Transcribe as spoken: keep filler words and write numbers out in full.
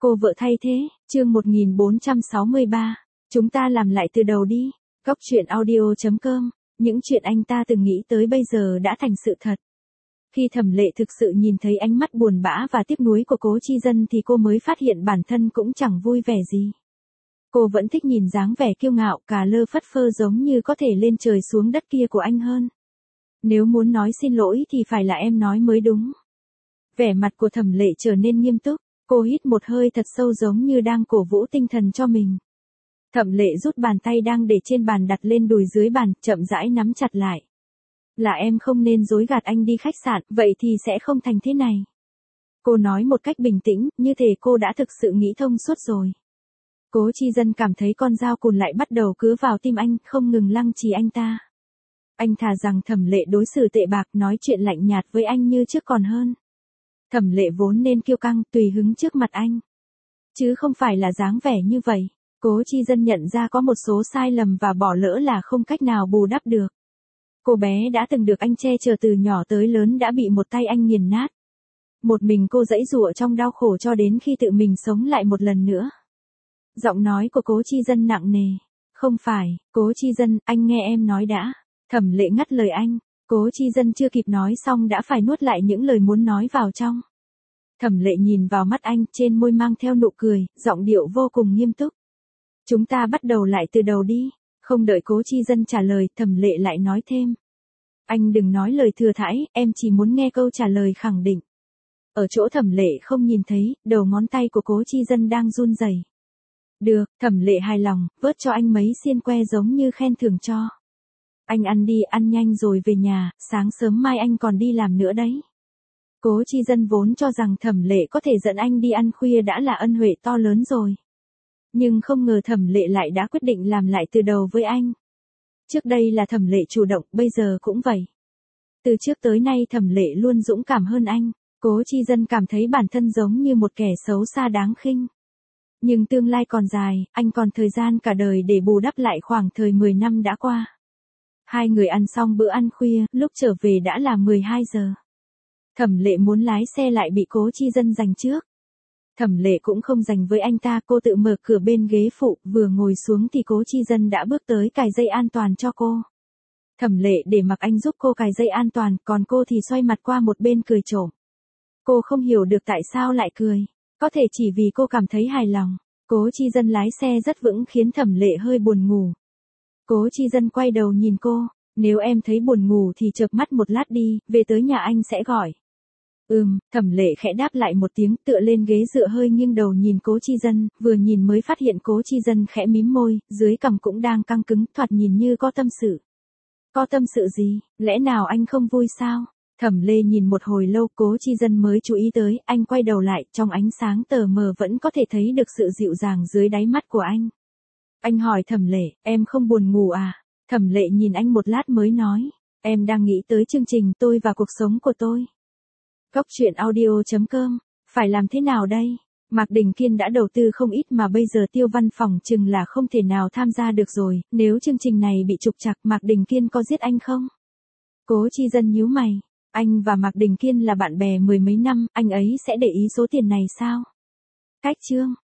Cô vợ thay thế, chương một nghìn bốn trăm sáu mươi ba. Chúng ta làm lại từ đầu đi. Góc truyện audio chấm com. Những chuyện anh ta từng nghĩ tới bây giờ đã thành sự thật. Khi Thẩm Lệ thực sự nhìn thấy ánh mắt buồn bã và tiếc nuối của Cố Chi Dân thì cô mới phát hiện bản thân cũng chẳng vui vẻ gì. Cô vẫn thích nhìn dáng vẻ kiêu ngạo cà lơ phất phơ giống như có thể lên trời xuống đất kia của anh hơn. Nếu muốn nói xin lỗi thì phải là em nói mới đúng. Vẻ mặt của Thẩm Lệ trở nên nghiêm túc, cô hít một hơi thật sâu giống như đang cổ vũ tinh thần cho mình. Thẩm Lệ rút bàn tay đang để trên bàn đặt lên đùi dưới bàn, chậm rãi nắm chặt lại. Là em không nên dối gạt anh đi khách sạn, vậy thì sẽ không thành thế này. Cô nói một cách bình tĩnh, như thể cô đã thực sự nghĩ thông suốt rồi. Cố Chi Dân cảm thấy con dao cùn lại bắt đầu cứa vào tim anh, không ngừng lăng trì anh ta. Anh thà rằng Thẩm Lệ đối xử tệ bạc, nói chuyện lạnh nhạt với anh như trước còn hơn. Thẩm Lệ vốn nên kiêu căng, tùy hứng trước mặt anh. Chứ không phải là dáng vẻ như vậy. Cố Chi Dân nhận ra có một số sai lầm và bỏ lỡ là không cách nào bù đắp được. Cô bé đã từng được anh che chở từ nhỏ tới lớn đã bị một tay anh nghiền nát. Một mình cô giãy giụa trong đau khổ cho đến khi tự mình sống lại một lần nữa. Giọng nói của Cố Chi Dân nặng nề. Không phải, Cố Chi Dân, anh nghe em nói đã. Thẩm Lệ ngắt lời anh. Cố Chi Dân chưa kịp nói xong đã phải nuốt lại những lời muốn nói vào trong. Thẩm Lệ nhìn vào mắt anh, trên môi mang theo nụ cười, giọng điệu vô cùng nghiêm túc. Chúng ta bắt đầu lại từ đầu đi. Không đợi Cố Chi Dân trả lời, Thẩm Lệ lại nói thêm. Anh đừng nói lời thừa thãi, em chỉ muốn nghe câu trả lời khẳng định. Ở chỗ Thẩm Lệ không nhìn thấy, đầu ngón tay của Cố Chi Dân đang run rẩy. Được, Thẩm Lệ hài lòng, vớt cho anh mấy xiên que giống như khen thưởng cho. Anh ăn đi, ăn nhanh rồi về nhà, sáng sớm mai anh còn đi làm nữa đấy. Cố Chi Dân vốn cho rằng Thẩm Lệ có thể dẫn anh đi ăn khuya đã là ân huệ to lớn rồi. Nhưng không ngờ Thẩm Lệ lại đã quyết định làm lại từ đầu với anh. Trước đây là Thẩm Lệ chủ động, bây giờ cũng vậy. Từ trước tới nay Thẩm Lệ luôn dũng cảm hơn anh. Cố Chi Dân cảm thấy bản thân giống như một kẻ xấu xa đáng khinh. Nhưng tương lai còn dài, anh còn thời gian cả đời để bù đắp lại khoảng thời mười năm đã qua. Hai người ăn xong bữa ăn khuya, lúc trở về đã là mười hai giờ. Thẩm Lệ muốn lái xe lại bị Cố Chi Dân giành trước. Thẩm Lệ cũng không giành với anh ta, cô tự mở cửa bên ghế phụ, vừa ngồi xuống thì Cố Chi Dân đã bước tới cài dây an toàn cho cô. Thẩm Lệ để mặc anh giúp cô cài dây an toàn, còn cô thì xoay mặt qua một bên cười trộm. Cô không hiểu được tại sao lại cười, có thể chỉ vì cô cảm thấy hài lòng. Cố Chi Dân lái xe rất vững khiến Thẩm Lệ hơi buồn ngủ. Cố Chi Dân quay đầu nhìn cô, nếu em thấy buồn ngủ thì chợp mắt một lát đi, về tới nhà anh sẽ gọi. Ừm, Thẩm Lệ khẽ đáp lại một tiếng, tựa lên ghế dựa hơi nghiêng đầu nhìn Cố Chi Dân, vừa nhìn mới phát hiện Cố Chi Dân khẽ mím môi, dưới cằm cũng đang căng cứng, thoạt nhìn như có tâm sự. Có tâm sự gì, lẽ nào anh không vui sao? Thẩm Lệ nhìn một hồi lâu, Cố Chi Dân mới chú ý tới, anh quay đầu lại, trong ánh sáng tờ mờ vẫn có thể thấy được sự dịu dàng dưới đáy mắt của anh. Anh hỏi Thẩm Lệ, em không buồn ngủ à? Thẩm Lệ nhìn anh một lát mới nói, em đang nghĩ tới chương trình Tôi và cuộc sống của tôi. Góc truyện audio chấm com, phải làm thế nào đây? Mạc Đình Kiên đã đầu tư không ít mà bây giờ Tiêu Văn Phòng chừng là không thể nào tham gia được rồi, nếu chương trình này bị trục trặc Mạc Đình Kiên có giết anh không? Cố Chi Dân nhíu mày, anh và Mạc Đình Kiên là bạn bè mười mấy năm, anh ấy sẽ để ý số tiền này sao? Cách chương